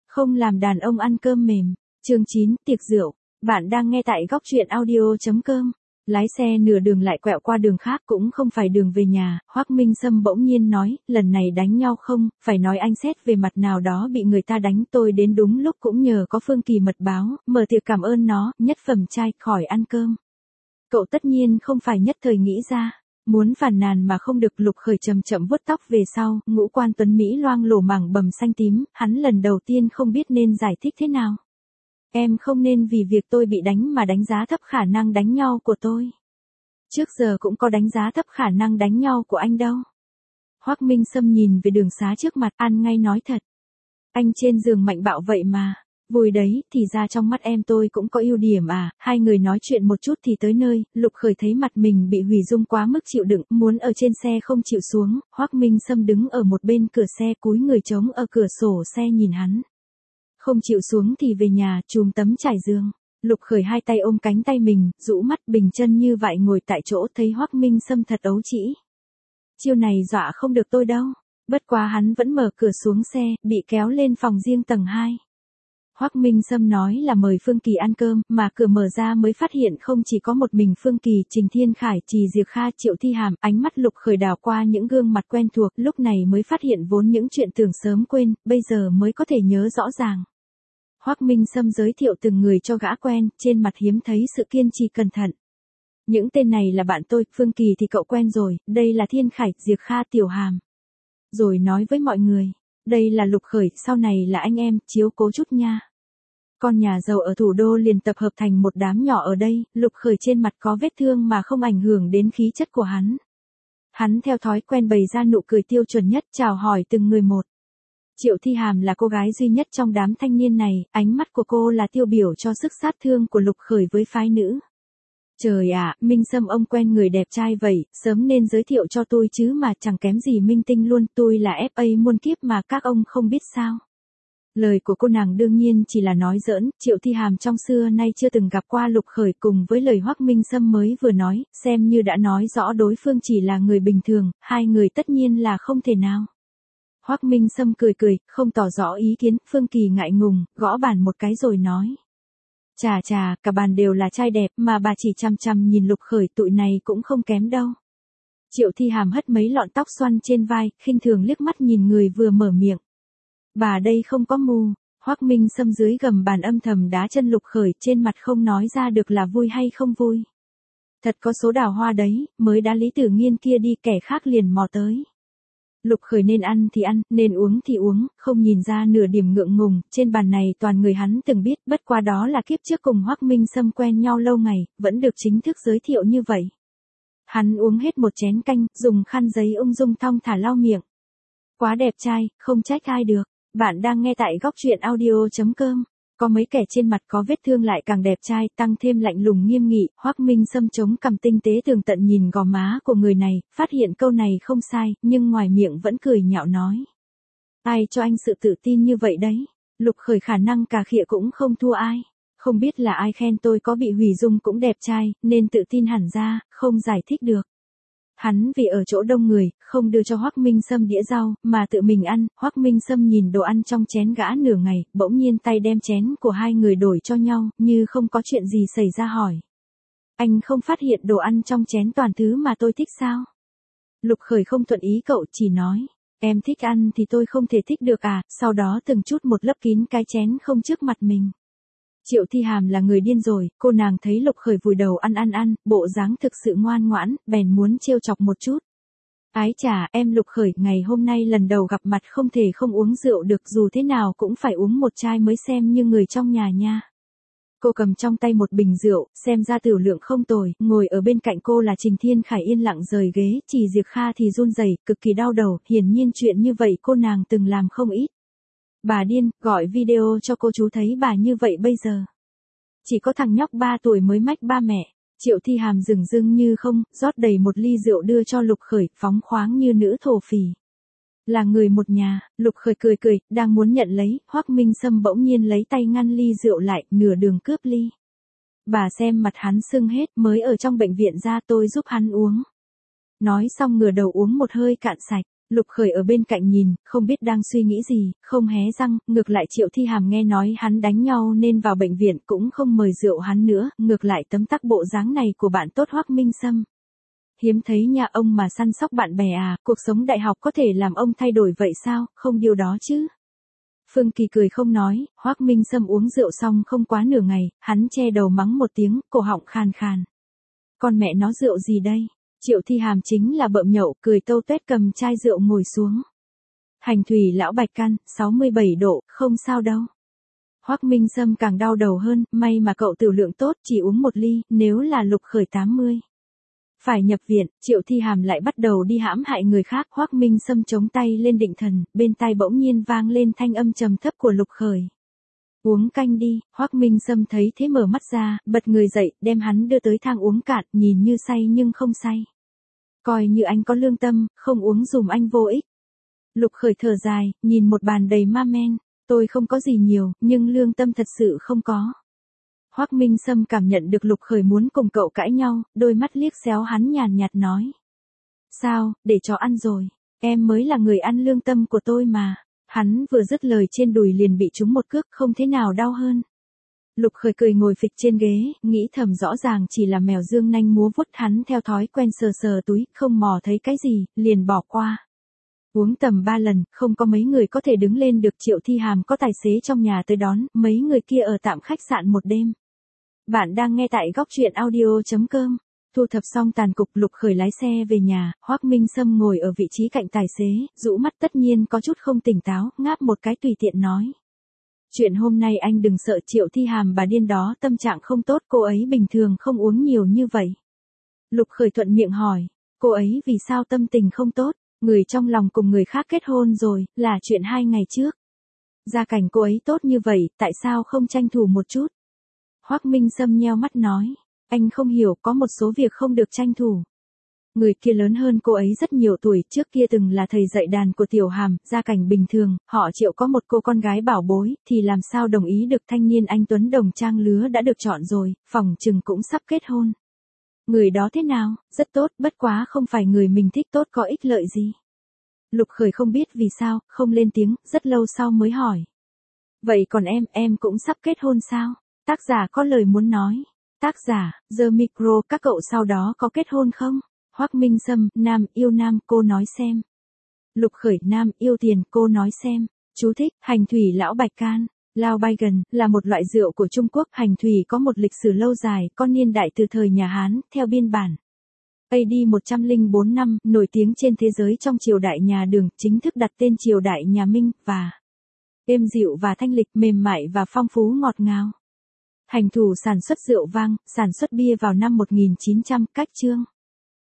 Không làm đàn ông ăn cơm mềm. Chương 9, tiệc rượu. Bạn đang nghe tại góc truyện audio.com. Lái xe nửa đường lại quẹo qua đường khác cũng không phải đường về nhà, Hoắc Minh Sâm bỗng nhiên nói, lần này đánh nhau không, phải nói anh xét về mặt nào đó bị người ta đánh, tôi đến đúng lúc cũng nhờ có Phương Kỳ mật báo, mở tiệc cảm ơn nó, nhất phẩm trai, khỏi ăn cơm. Cậu tất nhiên không phải nhất thời nghĩ ra. Muốn phàn nàn mà không được, Lục Khởi chậm chậm vuốt tóc về sau, ngũ quan tuấn Mỹ loang lổ mảng bầm xanh tím, hắn lần đầu tiên không biết nên giải thích thế nào. Em không nên vì việc tôi bị đánh mà đánh giá thấp khả năng đánh nhau của tôi. Trước giờ cũng có đánh giá thấp khả năng đánh nhau của anh đâu. Hoắc Minh Sâm nhìn về đường xá trước mặt, ăn ngay nói thật. Anh trên giường mạnh bạo vậy mà. Vui đấy, thì ra trong mắt em tôi cũng có ưu điểm à. Hai người nói chuyện một chút thì tới nơi, Lục Khởi thấy mặt mình bị hủy dung quá mức chịu đựng, muốn ở trên xe không chịu xuống, Hoắc Minh Sâm đứng ở một bên cửa xe cúi người trống ở cửa sổ xe nhìn hắn. Không chịu xuống thì về nhà, chùm tấm trải giường. Lục Khởi hai tay ôm cánh tay mình, rũ mắt bình chân như vậy ngồi tại chỗ, thấy Hoắc Minh Sâm thật ấu trĩ. Chiêu này dọa không được tôi đâu. Bất quá hắn vẫn mở cửa xuống xe, bị kéo lên phòng riêng tầng 2. Hoắc Minh Sâm nói là mời Phương Kỳ ăn cơm, mà cửa mở ra mới phát hiện không chỉ có một mình Phương Kỳ, Trình Thiên Khải, Trì Diệc Kha, Triệu Thi Hàm, ánh mắt Lục Khởi đảo qua những gương mặt quen thuộc, lúc này mới phát hiện vốn những chuyện tưởng sớm quên, bây giờ mới có thể nhớ rõ ràng. Hoắc Minh Sâm giới thiệu từng người cho gã quen, trên mặt hiếm thấy sự kiên trì cẩn thận. Những tên này là bạn tôi, Phương Kỳ thì cậu quen rồi, đây là Thiên Khải, Diệc Kha, Tiểu Hàm. Rồi nói với mọi người, đây là Lục Khởi, sau này là anh em, chiếu cố chút nha. Con nhà giàu ở thủ đô liền tập hợp thành một đám nhỏ ở đây, Lục Khởi trên mặt có vết thương mà không ảnh hưởng đến khí chất của hắn. Hắn theo thói quen bày ra nụ cười tiêu chuẩn nhất, chào hỏi từng người một. Triệu Thi Hàm là cô gái duy nhất trong đám thanh niên này, ánh mắt của cô là tiêu biểu cho sức sát thương của Lục Khởi với phái nữ. Trời ạ, Minh Sâm ông quen người đẹp trai vậy, sớm nên giới thiệu cho tôi chứ mà chẳng kém gì minh tinh luôn, tôi là FA muôn kiếp mà các ông không biết sao. Lời của cô nàng đương nhiên chỉ là nói giỡn, Triệu Thi Hàm trong xưa nay chưa từng gặp qua Lục Khởi, cùng với lời Hoắc Minh Sâm mới vừa nói, xem như đã nói rõ đối phương chỉ là người bình thường, hai người tất nhiên là không thể nào. Hoắc Minh Sâm cười cười, không tỏ rõ ý kiến, Phương Kỳ ngại ngùng, gõ bàn một cái rồi nói. Chà chà, cả bàn đều là trai đẹp, mà bà chỉ chăm chăm nhìn Lục Khởi, tụi này cũng không kém đâu. Triệu Thi Hàm hất mấy lọn tóc xoăn trên vai, khinh thường liếc mắt nhìn người vừa mở miệng. Bà đây không có mù. Hoắc Minh Sâm dưới gầm bàn âm thầm đá chân Lục Khởi, trên mặt không nói ra được là vui hay không vui. Thật có số đào hoa đấy, mới đá Lý Tử Nghiên kia đi, kẻ khác liền mò tới. Lục Khởi nên ăn thì ăn, nên uống thì uống, không nhìn ra nửa điểm ngượng ngùng, trên bàn này toàn người hắn từng biết, bất quá đó là kiếp trước cùng Hoắc Minh Sâm quen nhau lâu ngày, vẫn được chính thức giới thiệu như vậy. Hắn uống hết một chén canh, dùng khăn giấy ung dung thong thả lau miệng. Quá đẹp trai, không trách ai được. Bạn đang nghe tại góc truyện audio.com. Có mấy kẻ trên mặt có vết thương lại càng đẹp trai, tăng thêm lạnh lùng nghiêm nghị, Hoắc Minh Sâm chống cằm tinh tế tường tận nhìn gò má của người này, phát hiện câu này không sai, nhưng ngoài miệng vẫn cười nhạo nói. Ai cho anh sự tự tin như vậy đấy? Lục Khởi khả năng cà khịa cũng không thua ai. Không biết là ai khen tôi có bị hủy dung cũng đẹp trai, nên tự tin hẳn ra, không giải thích được. Hắn vì ở chỗ đông người, không đưa cho Hoắc Minh Sâm đĩa rau, mà tự mình ăn. Hoắc Minh Sâm nhìn đồ ăn trong chén gã nửa ngày, bỗng nhiên tay đem chén của hai người đổi cho nhau, như không có chuyện gì xảy ra hỏi. Anh không phát hiện đồ ăn trong chén toàn thứ mà tôi thích sao? Lục Khởi không thuận ý cậu, chỉ nói, em thích ăn thì tôi không thể thích được à, sau đó từng chút một lấp kín cái chén không trước mặt mình. Triệu Thi Hàm là người điên rồi, cô nàng thấy Lục Khởi vùi đầu ăn, bộ dáng thực sự ngoan ngoãn, bèn muốn trêu chọc một chút. Ái chà, em Lục Khởi, ngày hôm nay lần đầu gặp mặt không thể không uống rượu được, dù thế nào cũng phải uống một chai mới xem như người trong nhà nha. Cô cầm trong tay một bình rượu, xem ra tiểu lượng không tồi, ngồi ở bên cạnh cô là Trình Thiên Khải yên lặng rời ghế, Trì Diệc Kha thì run rẩy, cực kỳ đau đầu, hiển nhiên chuyện như vậy cô nàng từng làm không ít. Bà điên, gọi video cho cô chú thấy bà như vậy bây giờ. Chỉ có thằng nhóc 3 tuổi mới mách ba mẹ. Triệu Thi Hàm dửng dưng như không, rót đầy một ly rượu đưa cho Lục Khởi, phóng khoáng như nữ thổ phỉ. Là người một nhà, Lục Khởi cười cười, đang muốn nhận lấy, Hoắc Minh Sâm bỗng nhiên lấy tay ngăn ly rượu lại, nửa đường cướp ly. Bà xem mặt hắn sưng hết, mới ở trong bệnh viện ra, tôi giúp hắn uống. Nói xong ngửa đầu uống một hơi cạn sạch. Lục Khởi ở bên cạnh nhìn, không biết đang suy nghĩ gì, không hé răng, ngược lại Triệu Thi Hàm nghe nói hắn đánh nhau nên vào bệnh viện cũng không mời rượu hắn nữa, ngược lại tấm tắc bộ dáng này của bạn tốt Hoắc Minh Sâm. Hiếm thấy nha ông mà săn sóc bạn bè à, cuộc sống đại học có thể làm ông thay đổi vậy sao, không điều đó chứ. Phương Kỳ cười không nói, Hoắc Minh Sâm uống rượu xong không quá nửa ngày, hắn che đầu mắng một tiếng, cổ họng khàn khàn. Con mẹ nó rượu gì đây? Triệu Thi Hàm chính là bợm nhậu, cười tâu tuét cầm chai rượu ngồi xuống. Hành thủy lão bạch can, 67 độ, không sao đâu. Hoắc Minh Sâm càng đau đầu hơn, may mà cậu tiểu lượng tốt, chỉ uống một ly, nếu là Lục Khởi 80. Phải nhập viện, Triệu Thi Hàm lại bắt đầu đi hãm hại người khác. Hoắc Minh Sâm chống tay lên định thần, bên tai bỗng nhiên vang lên thanh âm trầm thấp của Lục Khởi. Uống canh đi. Hoắc Minh Sâm thấy thế mở mắt ra, bật người dậy, đem hắn đưa tới thang uống cạn, nhìn như say nhưng không say. Coi như anh có lương tâm, không uống dùm anh vô ích. Lục Khởi thở dài, nhìn một bàn đầy ma men, tôi không có gì nhiều, nhưng lương tâm thật sự không có. Hoắc Minh Sâm cảm nhận được Lục Khởi muốn cùng cậu cãi nhau, đôi mắt liếc xéo hắn nhàn nhạt nói. Sao, để chó ăn rồi, em mới là người ăn lương tâm của tôi mà. Hắn vừa dứt lời trên đùi liền bị trúng một cước không thế nào đau hơn. Lục Khởi cười ngồi phịch trên ghế, nghĩ thầm rõ ràng chỉ là mèo dương nanh múa vuốt, hắn theo thói quen sờ sờ túi, không mò thấy cái gì, liền bỏ qua. Uống tầm 3 lần, không có mấy người có thể đứng lên được. Triệu Thi Hàm có tài xế trong nhà tới đón, mấy người kia ở tạm khách sạn một đêm. Bạn đang nghe tại góc truyện audio.com. Thu thập xong tàn cục, Lục Khởi lái xe về nhà, Hoắc Minh Sâm ngồi ở vị trí cạnh tài xế, rũ mắt tất nhiên có chút không tỉnh táo, ngáp một cái tùy tiện nói. Chuyện hôm nay anh đừng sợ. Triệu Thi Hàm bà điên đó tâm trạng không tốt, cô ấy bình thường không uống nhiều như vậy. Lục Khởi thuận miệng hỏi, cô ấy vì sao tâm tình không tốt, người trong lòng cùng người khác kết hôn rồi, là chuyện 2 ngày trước. Gia cảnh cô ấy tốt như vậy, tại sao không tranh thủ một chút? Hoắc Minh Sâm nheo mắt nói, anh không hiểu, có một số việc không được tranh thủ. Người kia lớn hơn cô ấy rất nhiều tuổi, trước kia từng là thầy dạy đàn của Tiểu Hàm, gia cảnh bình thường, họ Triệu có một cô con gái bảo bối, thì làm sao đồng ý được thanh niên anh tuấn đồng trang lứa đã được chọn rồi, phỏng chừng cũng sắp kết hôn. Người đó thế nào? Rất tốt, bất quá không phải người mình thích, tốt có ích lợi gì. Lục Khởi không biết vì sao, không lên tiếng, rất lâu sau mới hỏi. Vậy còn em cũng sắp kết hôn sao? Tác giả có lời muốn nói. Tác giả, The Micro, các cậu sau đó có kết hôn không? Hoắc Minh Sâm, nam yêu nam, cô nói xem. Lục Khởi, nam yêu tiền, cô nói xem. Chú thích, hành thủy lão bạch can. Lao Baigan, là một loại rượu của Trung Quốc. Hành thủy có một lịch sử lâu dài, có niên đại từ thời nhà Hán, theo biên bản. AD 104 năm, nổi tiếng trên thế giới trong triều đại nhà Đường, chính thức đặt tên triều đại nhà Minh, và êm dịu và thanh lịch, mềm mại và phong phú ngọt ngào. Hành thủ sản xuất rượu vang, sản xuất bia vào năm 1900, cách chương.